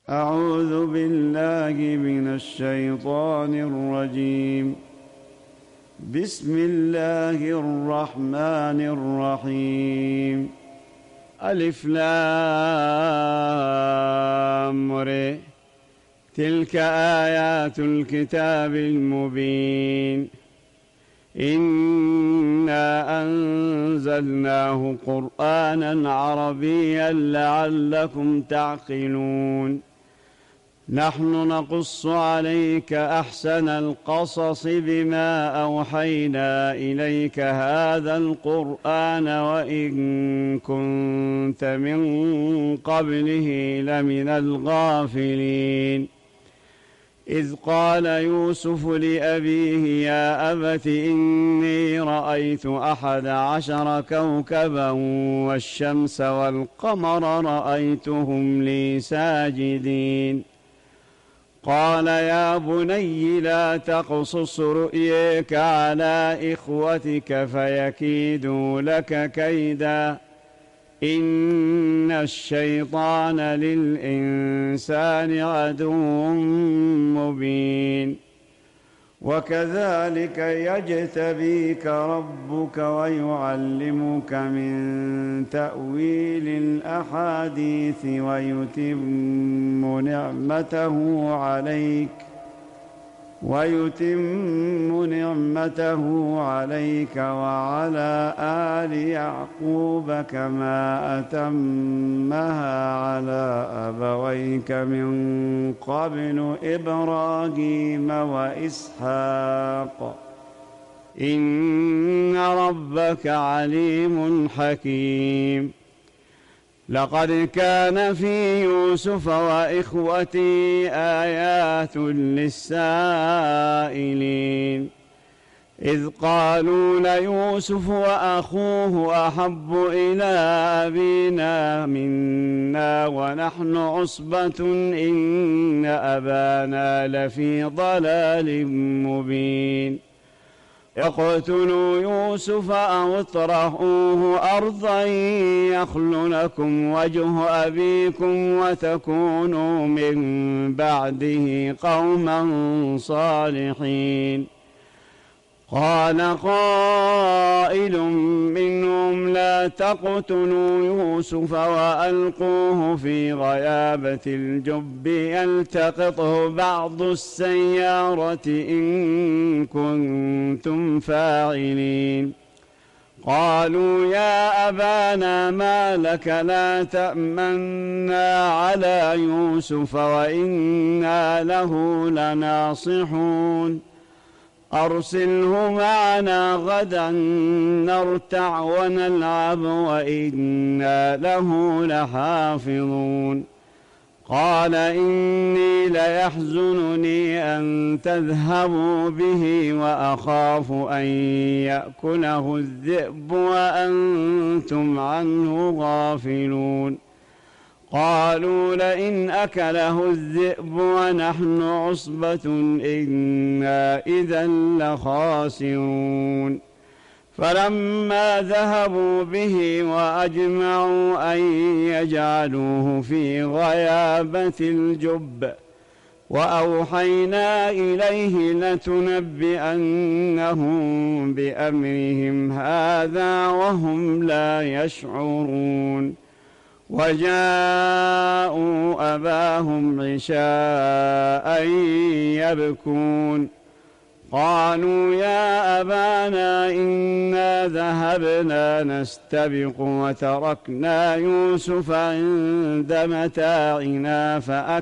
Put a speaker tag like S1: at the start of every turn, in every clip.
S1: أعوذ بالله من الشيطان الرجيم. بسم الله الرحمن الرحيم. ألف لام ر. تلك آيات الكتاب المبين. إنا أنزلناه قرآنا عربيا لعلكم تعقلون. نحن نقص عليك أحسن القصص بما أوحينا إليك هذا القرآن وإن كنت من قبله لمن الغافلين. إذ قال يوسف لأبيه يا أبت إني رأيت 11 كوكبا والشمس والقمر رأيتهم لي ساجدين. قال يا بني لا تقصص رؤياك على إخوتك فيكيدوا لك كيدا إن الشيطان للإنسان عدو مبين. وكذلك يجتبيك ربك ويعلمك من تأويل الأحاديث ويتم نعمته عليك وعلى آل يعقوب كما أتمها على أبويك من قبل إبراهيم وإسحاق إن ربك عليم حكيم. لقد كان في يوسف وإخوته آيات للسائلين إذ قالوا ليوسف وأخوه أحب إلى أبينا منا ونحن عصبة إن أبانا لفي ضلال مبين. اقتلوا يوسف أو اطرحوه أرضا يخل لكم وجه أبيكم وتكونوا من بعده قوما صالحين. قال قائل منهم لا تقتلوا يوسف وألقوه في غيابة الجب يلتقطه بعض السيارة إن كنتم فاعلين. قالوا يا أبانا ما لك لا تأمنا على يوسف وإنا له لناصحون. أرسله معنا غدا نرتع ونلعب وإنا له لحافظون. قال إني ليحزنني أن تذهبوا به وأخاف أن يأكله الذئب وأنتم عنه غافلون. قالوا لئن أكله الذئب ونحن عصبة إنا إذا لخاسرون. فلما ذهبوا به وأجمعوا أن يجعلوه في غيابة الجب وأوحينا إليه لتنبئنهم بأمرهم هذا وهم لا يشعرون. وجاءوا أباهم عشاء يبكون. قالوا يا أبانا إنا ذهبنا نستبق وتركنا يوسف عند متاعنا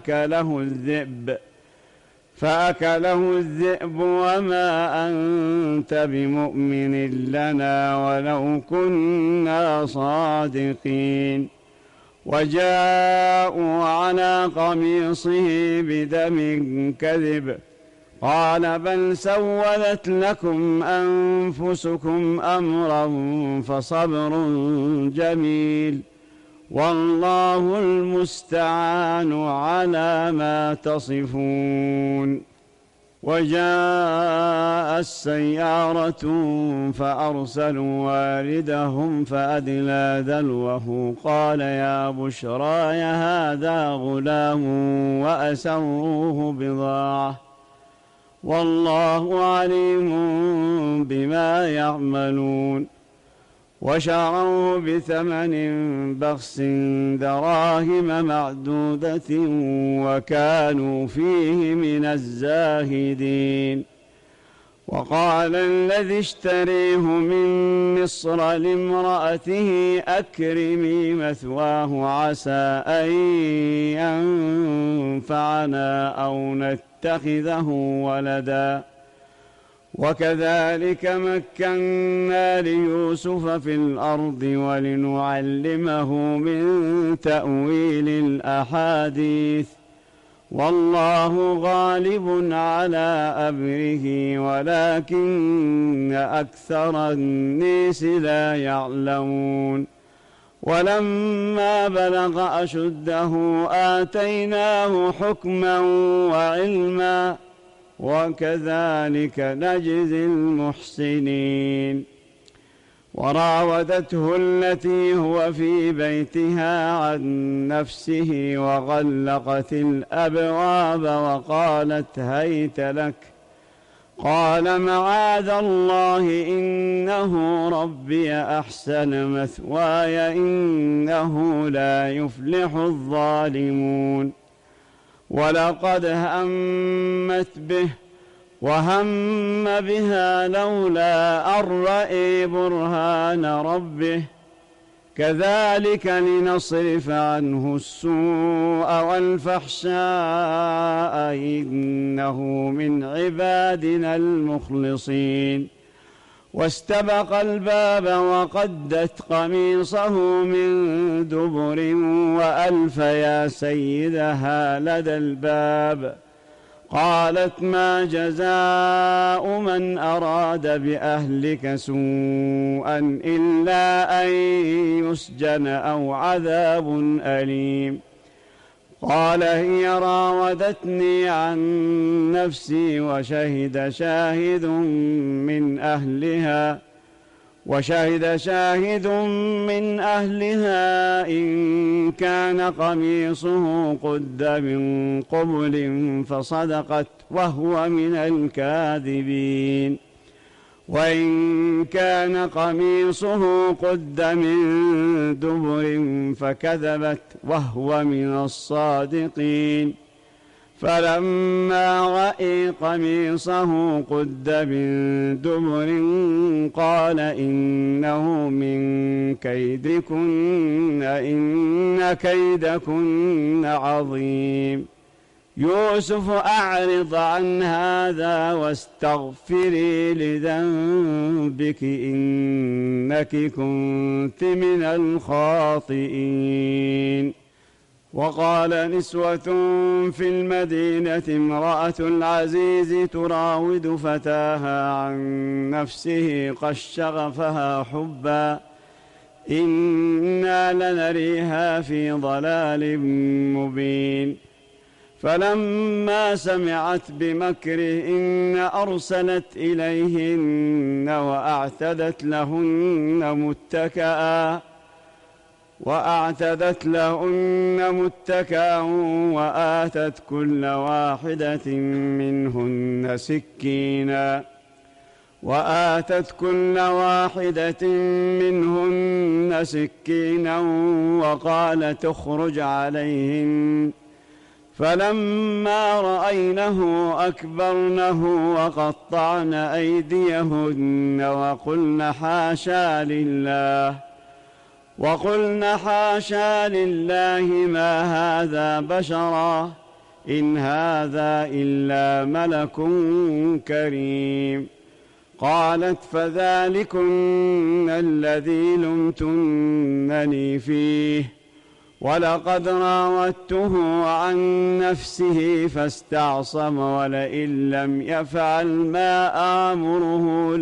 S1: فأكله الذئب وما أنت بمؤمن لنا ولو كنا صادقين. وجاءوا على قميصه بدم كذب قال بل سولت لكم أنفسكم أمرا فصبر جميل والله المستعان على ما تصفون. وجاءت سيارة فأرسلوا واردهم فأدلى دلوه قال يا بشراي هذا غلام وأسروه بضاعة والله عليم بما يعملون وشروه بثمن بخس دراهم معدودة وكانوا فيه من الزاهدين. وقال الذي اشتريه من مصر لامرأته أكرمي مثواه عسى أن ينفعنا أو نتخذه ولدا وكذلك مكنا ليوسف في الأرض ولنعلمه من تأويل الأحاديث والله غالب على أمره ولكن أكثر الناس لا يعلمون. ولما بلغ أشده آتيناه حكما وعلما وكذلك نجزي المحسنين. وراودته التي هو في بيتها عن نفسه وغلقت الأبواب وقالت هيت لك قال معاذ الله إنه ربي أحسن مثواي إنه لا يفلح الظالمون. ولقد همت به وهم بها لولا أن رأى برهان ربه كذلك لنصرف عنه السوء والفحشاء إنه من عبادنا المخلصين. واستبق الباب وقدت قميصه من دبر وألف يا سيدها لدى الباب قالت ما جزاء من أراد بأهلك سوءا إلا أن يسجن أو عذاب أليم. قال هي راودتني عن نفسي وشهد شاهد من أهلها إن كان قميصه قد من قبل فصدقت وهو من الكاذبين وإن كان قميصه قد من دبر فكذبت وهو من الصادقين. فلما رأى قميصه قد من دبر قال إنه من كيدكن إن كيدكن عظيم. يوسف أعرض عن هذا واستغفري لذنبك إنك كنت من الخاطئين. وقال نسوة في المدينة امرأة العزيز تراود فتاها عن نفسه قد شغفها حبا إنا لنريها في ضلال مبين. فلما سمعت بمكرهن أرسلت إليهن وأعتدت لهن متكأ وآتت كل واحدة منهن سكينا وقالت اخرج عليهن فلما رأينه أكبرنه وقطعن أيديهن وقلن حاشا لله ما هذا بشرا إن هذا إلا ملك كريم. قالت فذلكن الذي لمتنني فيه ولقد راودته عن نفسه فاستعصم ولئن لم يفعل ما آمره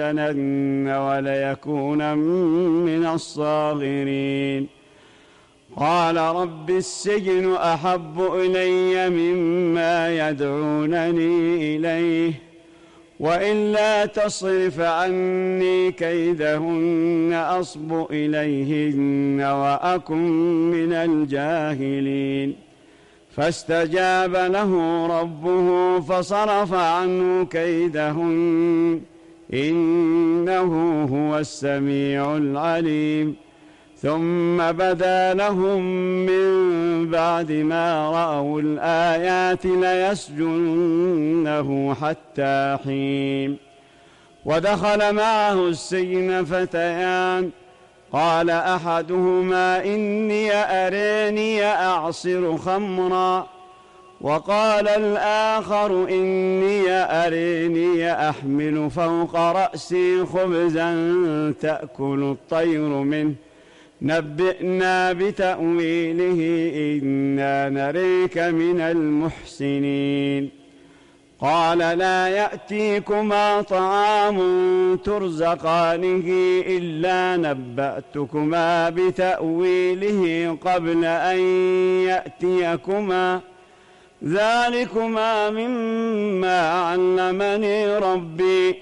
S1: ليسجنن وليكون من الصاغرين. قال رب السجن أحب إلي مما يدعونني إليه وإلا تصرف عني كيدهن أصب إليهن وأكن من الجاهلين فاستجاب له ربه فصرف عنه كيدهن إنه هو السميع العليم ثم بدا لهم من بعد ما رأوا الآيات ليسجننه حتى حين ودخل معه السجن فتيان قال أحدهما إني أراني أعصر خمرا وقال الآخر إني أراني أحمل فوق رأسي خبزا تأكل الطير منه نبئنا بتأويله إنا نريك من المحسنين قال لا يأتيكما طعام ترزقانه إلا نبأتكما بتأويله قبل أن يأتيكما ذلكما مما علمني ربي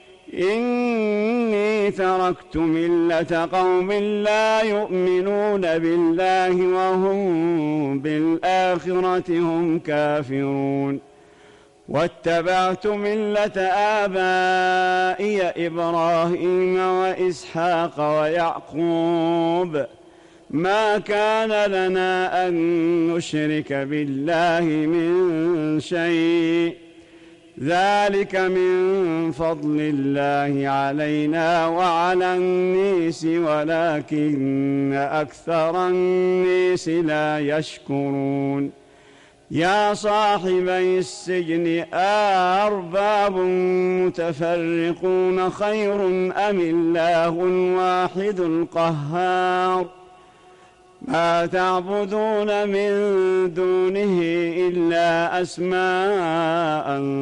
S1: إني تركت ملة قوم لا يؤمنون بالله وهم بالآخرة هم كافرون واتبعت ملة آبائي إبراهيم وإسحاق ويعقوب ما كان لنا أن نشرك بالله من شيء ذلك من فضل الله علينا وعلى الناس ولكن أكثر الناس لا يشكرون يا صاحبي السجن أأرباب متفرقون خير أم الله الواحد القهار ما تعبدون من دونه إلا أسماء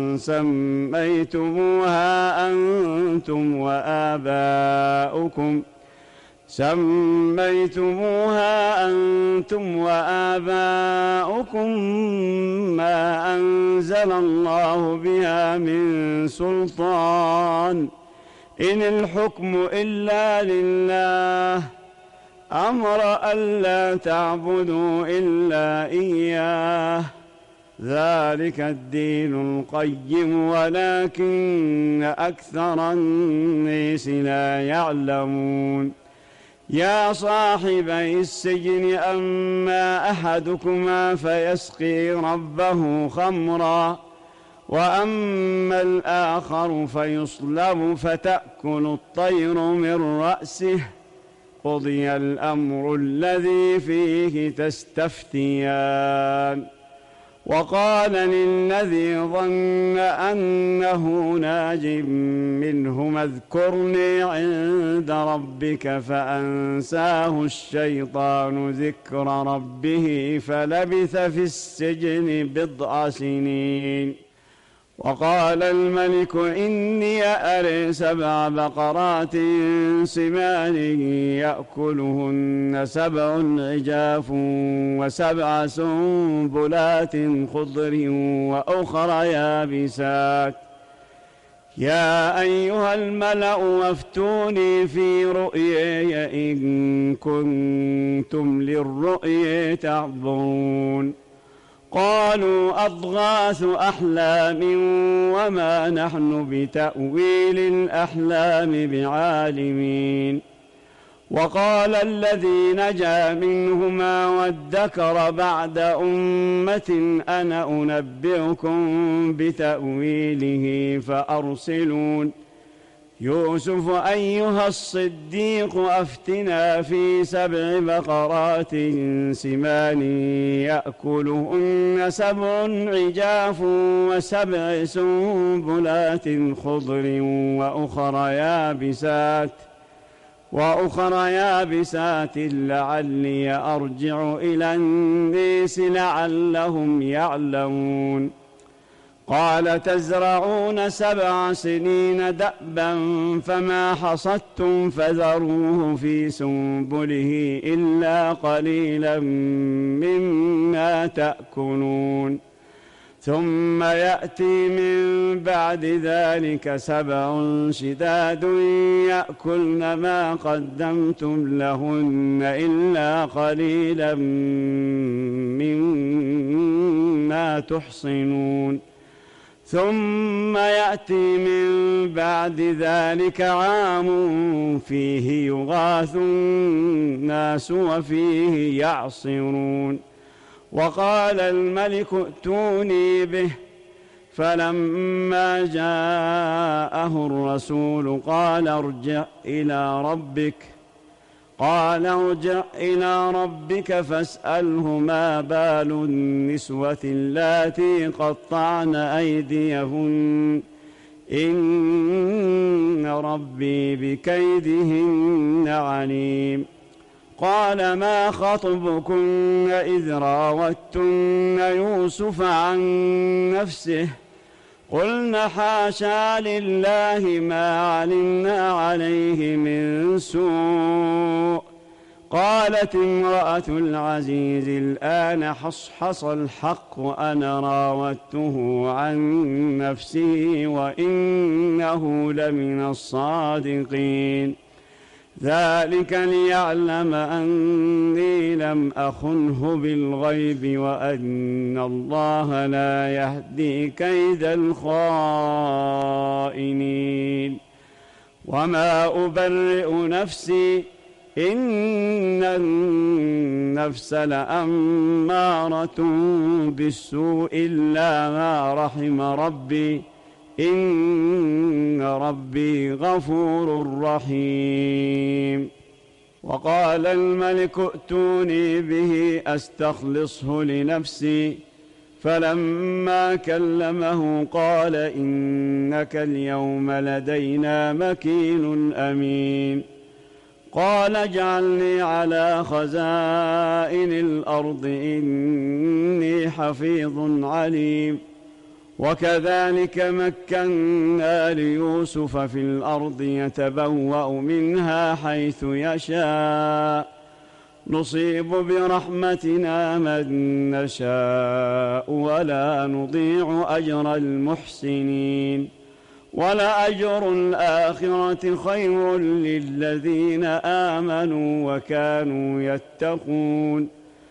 S1: سميتموها أنتم وآباؤكم ما أنزل الله بها من سلطان إن الحكم إلا لله أمر ألا تعبدوا إلا إياه ذلك الدين القيم ولكن أكثر الناس لا يعلمون يا صاحبي السجن أما أحدكما فيسقي ربه خمرا وأما الآخر فيصلب فتأكل الطير من رأسه قضي الأمر الذي فيه تستفتيان وقال للذي ظن أنه ناج منهما اذكرني عند ربك فأنساه الشيطان ذكر ربه فلبث في السجن 9 سنين وقال الملك إني أرى 7 بقرات سمان يأكلهن 7 عجاف و7 سنبلات خضر وأخر يابسات يا أيها الملأ وافتوني في رؤياي إن كنتم للرؤيا تعبرون قالوا أضغاث أحلام وما نحن بتأويل الأحلام بعالمين وقال الذي نجا منهما وادكر بعد أمة أنا أنبئكم بتأويله فأرسلون يوسف أيها الصديق أفتنا في 7 بقرات سمان يأكلهن 7 عجاف و7 سنبلات خضر وأخر يابسات لعلي أرجع إلى الناس لعلهم يعلمون قال تزرعون 7 سنين دأبا فما حصدتم فذروه في سنبله إلا قليلا مما تأكلون ثم يأتي من بعد ذلك 7 شداد يأكلن ما قدمتم لهن إلا قليلا مما تحصنون ثم يأتي من بعد ذلك عام فيه يغاث الناس وفيه يعصرون وقال الملك ائتوني به فلما جاءه الرسول قال ارجع إلى ربك فاسأله ما بال النسوة اللاتي قطعن أيديهن إن ربي بكيدهن عليم قال ما خطبكن إذ راوتن يوسف عن نفسه قلنا حاشا لله ما علمنا عليه من سوء قالت امرأة العزيز الآن حصحص الحق أنا راودته عن نفسه وإنه لمن الصادقين ذلك ليعلم أني لم أخنه بالغيب وأن الله لا يهدي كيد الخائنين وما أبرئ نفسي إن النفس لأمارة بالسوء إلا ما رحم ربي إن ربي غفور رحيم وقال الملك ائتوني به أستخلصه لنفسي فلما كلمه قال إنك اليوم لدينا مكين أمين قال اجعلني على خزائن الأرض إني حفيظ عليم وكذلك مكنا ليوسف في الأرض يتبوأ منها حيث يشاء نصيب برحمتنا من نشاء ولا نضيع أجر المحسنين ولأجر الآخرة خير للذين آمنوا وكانوا يتقون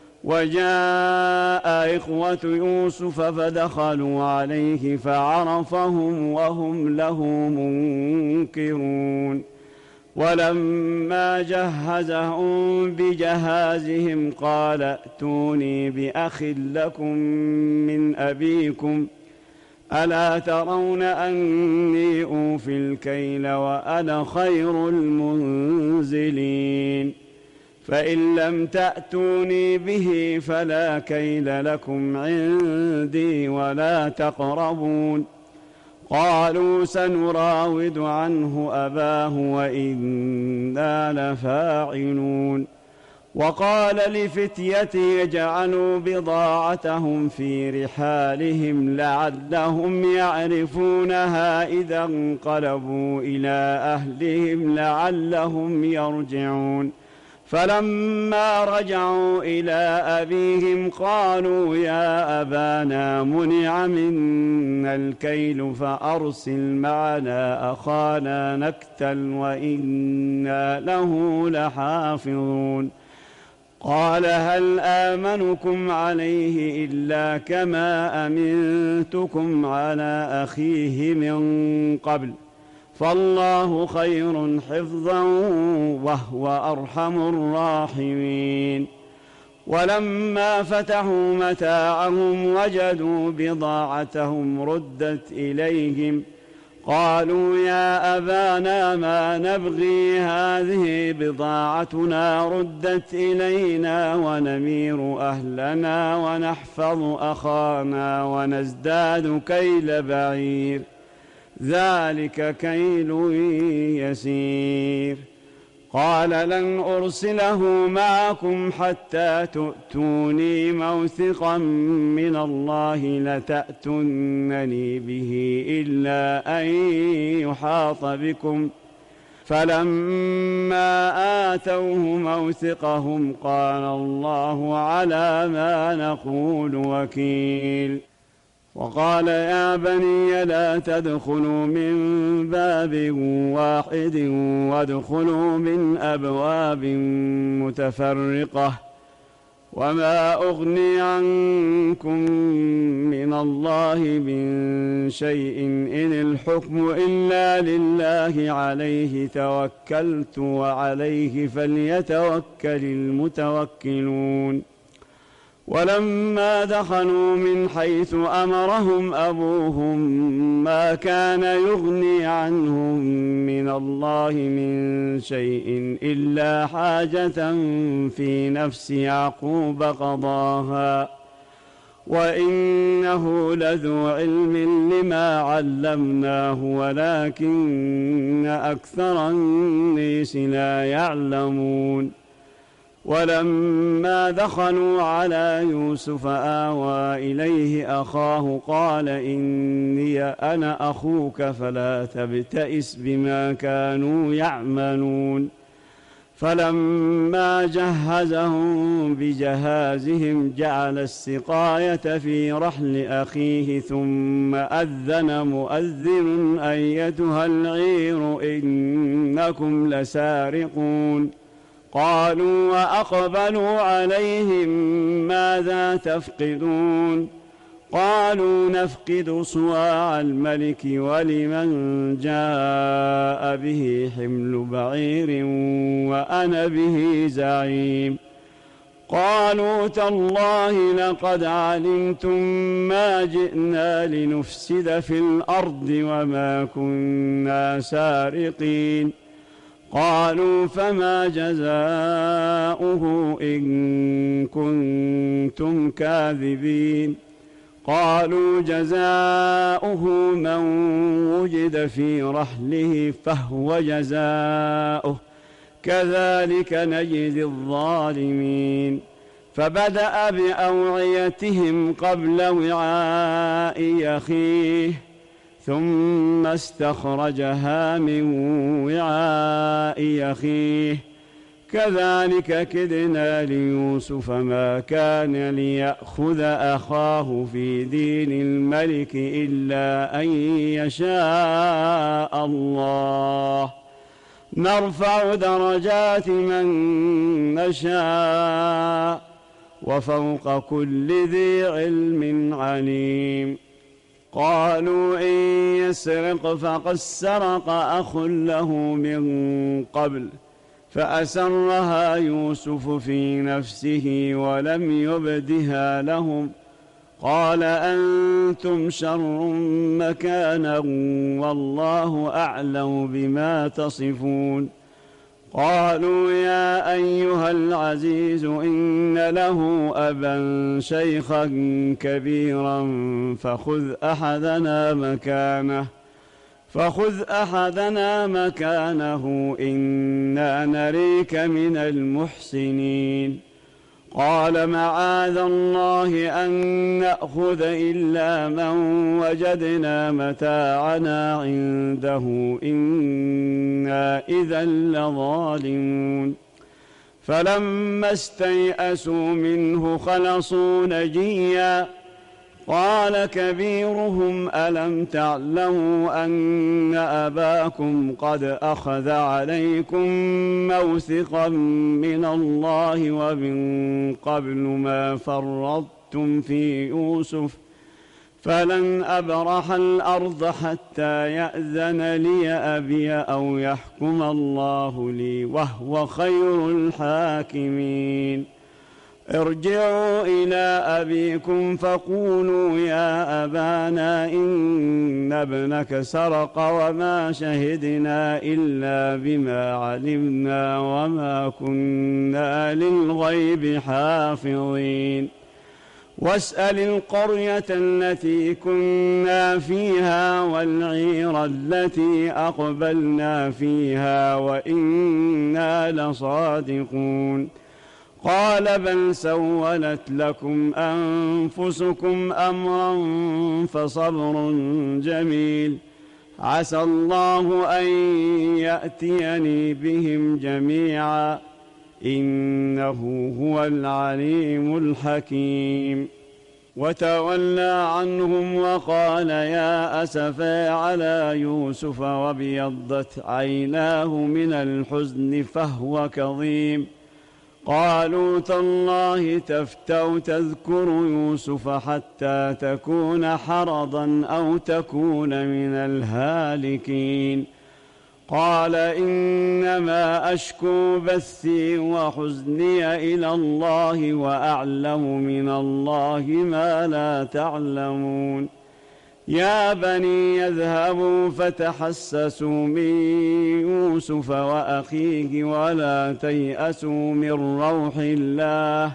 S1: وجاء إخوة يوسف فدخلوا عليه فعرفهم وهم له منكرون ولما جهزهم بجهازهم قال ائتوني بأخ لكم من أبيكم ألا ترون أني أوفي الكيل وأنا خير المنزلين فإن لم تأتوني به فلا كيل لكم عندي ولا تقربون قالوا سنراود عنه أباه وإنا لفاعلون وقال لفتيته اجعلوا بضاعتهم في رحالهم لعلهم يعرفونها إذا انقلبوا إلى أهلهم لعلهم يرجعون فلما رجعوا إلى أبيهم قالوا يا أبانا منع منا الكيل فأرسل معنا أخانا نكتل وإنا له لحافظون قال هل آمنكم عليه إلا كما أمنتكم على أخيه من قبل فالله خير حفظا وهو أرحم الراحمين ولما فتحوا متاعهم وجدوا بضاعتهم ردت إليهم قالوا يا أبانا ما نبغي هذه بضاعتنا ردت إلينا ونمير أهلنا ونحفظ أخانا ونزداد كيل بعير ذلك كيل يسير قال لن أرسله معكم حتى تؤتوني موثقا من الله لتأتونني به إلا أن يحاط بكم. فلما آتوه موثقهم قال الله على ما نقول وكيل. وقال يا بني لا تدخلوا من باب واحد وادخلوا من أبواب متفرقة وما أغني عنكم من الله من شيء إن الحكم إلا لله عليه توكلت وعليه فليتوكل المتوكلون. ولما دخلوا من حيث أمرهم أبوهم ما كان يغني عنهم من الله من شيء إلا حاجة في نفس يعقوب قضاها وإنه لذو علم لما علمناه ولكن أكثر الناس لا يعلمون. ولما دخلوا على يوسف آوى إليه أخاه قال إني أنا أخوك فلا تبتئس بما كانوا يعملون. فلما جهزهم بجهازهم جعل السقاية في رحل أخيه ثم أذن مؤذن أيتها العير إنكم لسارقون. قالوا وأقبلوا عليهم ماذا تفقدون؟ قالوا نفقد صواع الملك ولمن جاء به حمل بعير وأنا به زعيم. قالوا تالله لقد علمتم ما جئنا لنفسد في الأرض وما كنا سارقين. قالوا فما جزاؤه إن كنتم كاذبين؟ قالوا جزاؤه من وجد في رحله فهو جزاؤه كذلك نجزي الظالمين. فبدأ بأوعيتهم قبل وعاء أخيه ثم استخرجها من وعاء أخيه كذلك كدنا ليوسف ما كان ليأخذ أخاه في دين الملك إلا أن يشاء الله نرفع درجات من نشاء وفوق كل ذي علم عليم. قالوا إن يسرق فقد سرق أخ له من قبل فأسرها يوسف في نفسه ولم يبدها لهم قال أنتم شر مكانا والله أعلم بما تصفون. قالوا يا أيها العزيز إن له أبا شيخا كبيرا فخذ أحدنا مكانه إنا نريك من المحسنين. قال معاذ الله أن نأخذ إلا من وجدنا متاعنا عنده إنا إذا لظالمون. فلما استيئسوا منه خلصوا نجيا قال كبيرهم ألم تعلموا أن أباكم قد أخذ عليكم موثقا من الله ومن قبل ما فرطتم في يوسف فلن أبرح الأرض حتى يأذن لي أبي أو يحكم الله لي وهو خير الحاكمين. ارجعوا إلى أبيكم فقولوا يا أبانا إن ابنك سرق وما شهدنا إلا بما علمنا وما كنا للغيب حافظين. واسأل القرية التي كنا فيها والعير التي أقبلنا فيها وإنا لصادقون قال بل سولت لكم أنفسكم أمرا فصبر جميل عسى الله أن يأتيني بهم جميعا إنه هو العليم الحكيم. وتولى عنهم وقال يا أسفا على يوسف وابيضت عيناه من الحزن فهو كظيم قالوا تالله تفتأ تذكر يوسف حتى تكون حرضا أو تكون من الهالكين قال إنما أشكو بثي وحزني إلى الله وأعلم من الله ما لا تعلمون يا بني يذهبوا فتحسسوا من يوسف وأخيه ولا تيأسوا من روح الله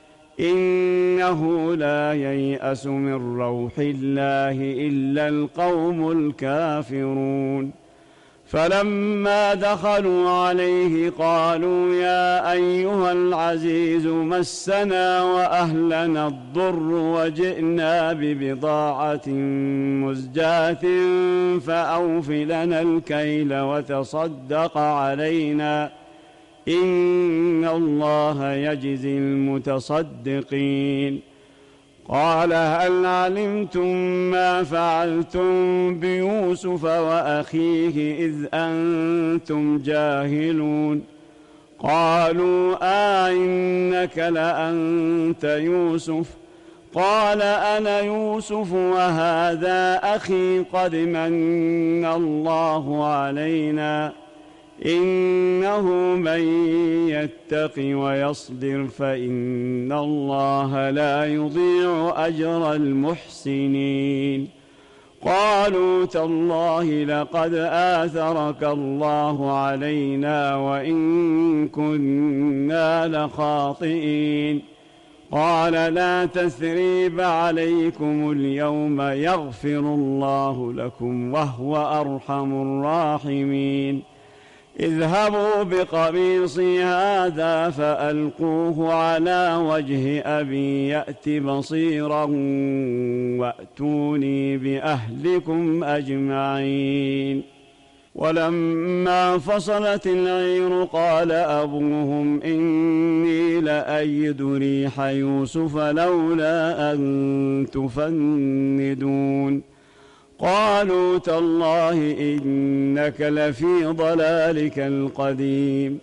S1: إنه لا ييأس من روح الله إلا القوم الكافرون فلما دخلوا عليه قالوا يا أيها العزيز مسنا وأهلنا الضر وجئنا ببضاعة مزجاة فأوف لنا الكيل وتصدق علينا إن الله يجزي المتصدقين قال هل علمتم ما فعلتم بيوسف وأخيه إذ أنتم جاهلون قالوا إنك لأنت يوسف قال أنا يوسف وهذا أخي قد من الله علينا إنه من يتق ويصبر فإن الله لا يضيع أجر المحسنين قالوا تالله لقد آثرك الله علينا وإن كنا لخاطئين قال لا تثريب عليكم اليوم يغفر الله لكم وهو أرحم الراحمين اذهبوا بقميصي هذا فألقوه على وجه أبي يأت بصيرا وأتوني بأهلكم أجمعين ولما فصلت العير قال أبوهم إني لأجد ريح يوسف لولا أن تفندون قالوا تالله إنك لفي ضلالك القديم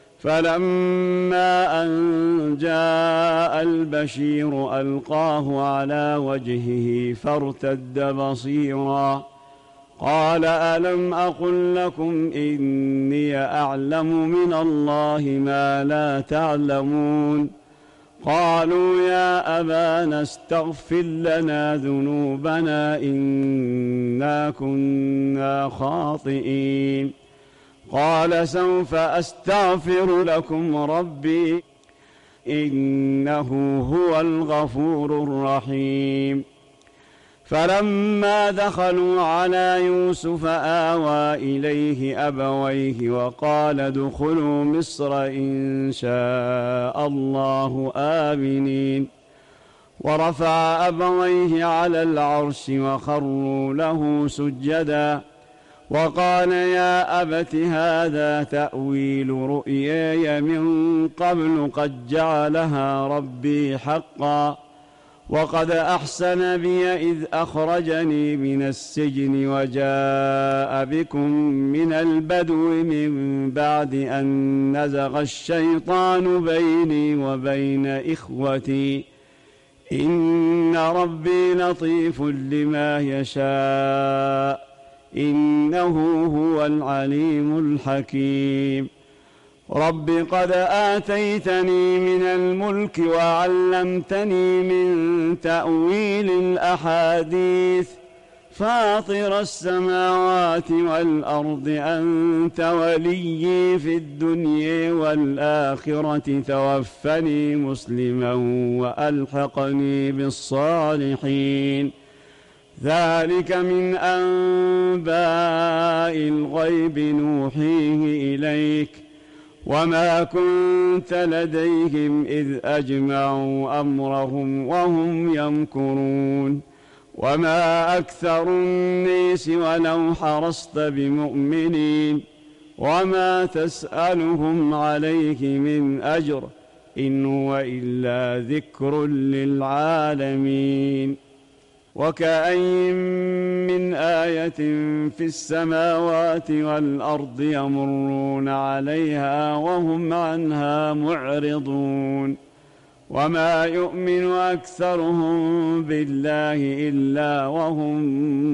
S1: فلما أن جاء البشير ألقاه على وجهه فارتد بصيرا قال ألم أقل لكم إني أعلم من الله ما لا تعلمون قالوا يا أبانا استغفر لنا ذنوبنا إنا كنا خاطئين قال سوف أستغفر لكم ربي إنه هو الغفور الرحيم فلما دخلوا على يوسف آوى إليه أبويه وقال ادخلوا مصر إن شاء الله آمنين ورفع أبويه على العرش وخروا له سجدا وقال يا أبت هذا تأويل رؤياي من قبل قد جعلها ربي حقا وقد أحسن بي إذ أخرجني من السجن وجاء بكم من البدو من بعد أن نزغ الشيطان بيني وبين إخوتي إن ربي لطيف لما يشاء إنه هو العليم الحكيم رب قد آتيتني من الملك وعلمتني من تأويل الأحاديث فاطر السماوات والأرض أنت وليي في الدنيا والآخرة توفني مسلما وألحقني بالصالحين ذلك من أنباء الغيب نوحيه إليك وما كنت لديهم إذ أجمعوا أمرهم وهم يمكرون وما أكثر الناس ولو حرصت بمؤمنين وما تسألهم عليه من أجر إن هو إلا ذكر للعالمين وكأين من آية في السماوات والأرض يمرون عليها وهم عنها معرضون وما يؤمن أكثرهم بالله إلا وهم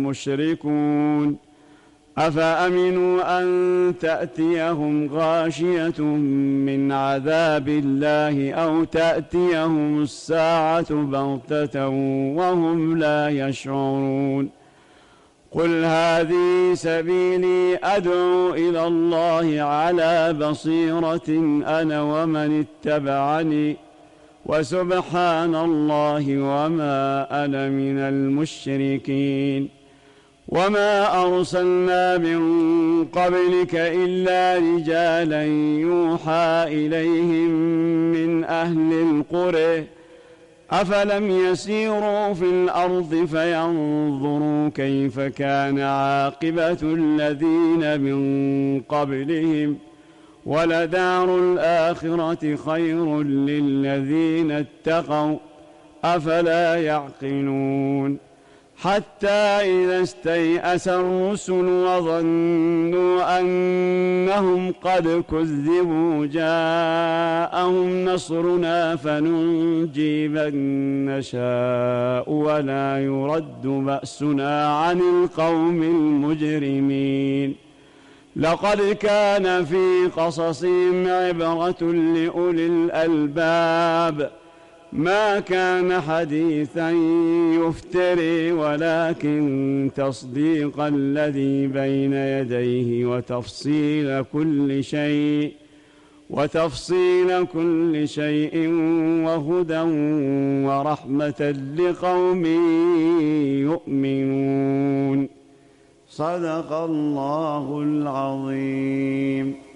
S1: مشركون أفأمنوا أن تأتيهم غاشية من عذاب الله أو تأتيهم الساعة بغتة وهم لا يشعرون قل هذه سبيلي أدعو إلى الله على بصيرة أنا ومن اتبعني وسبحان الله وما أنا من المشركين وما أرسلنا من قبلك إلا رجالا يوحى إليهم من أهل القرى أفلم يسيروا في الأرض فينظروا كيف كان عاقبة الذين من قبلهم ولدار الآخرة خير للذين اتقوا أفلا يعقلون حتى إذا استيأس الرسل وظنوا أنهم قد كذبوا جاءهم نصرنا فننجي من نشاء ولا يرد بأسنا عن القوم المجرمين لقد كان في قصصهم عبرة لأولي الألباب ما كان حديثا يفتري ولكن تصديق الذي بين يديه وتفصيل كل شيء وهدى ورحمة لقوم يؤمنون صدق الله العظيم.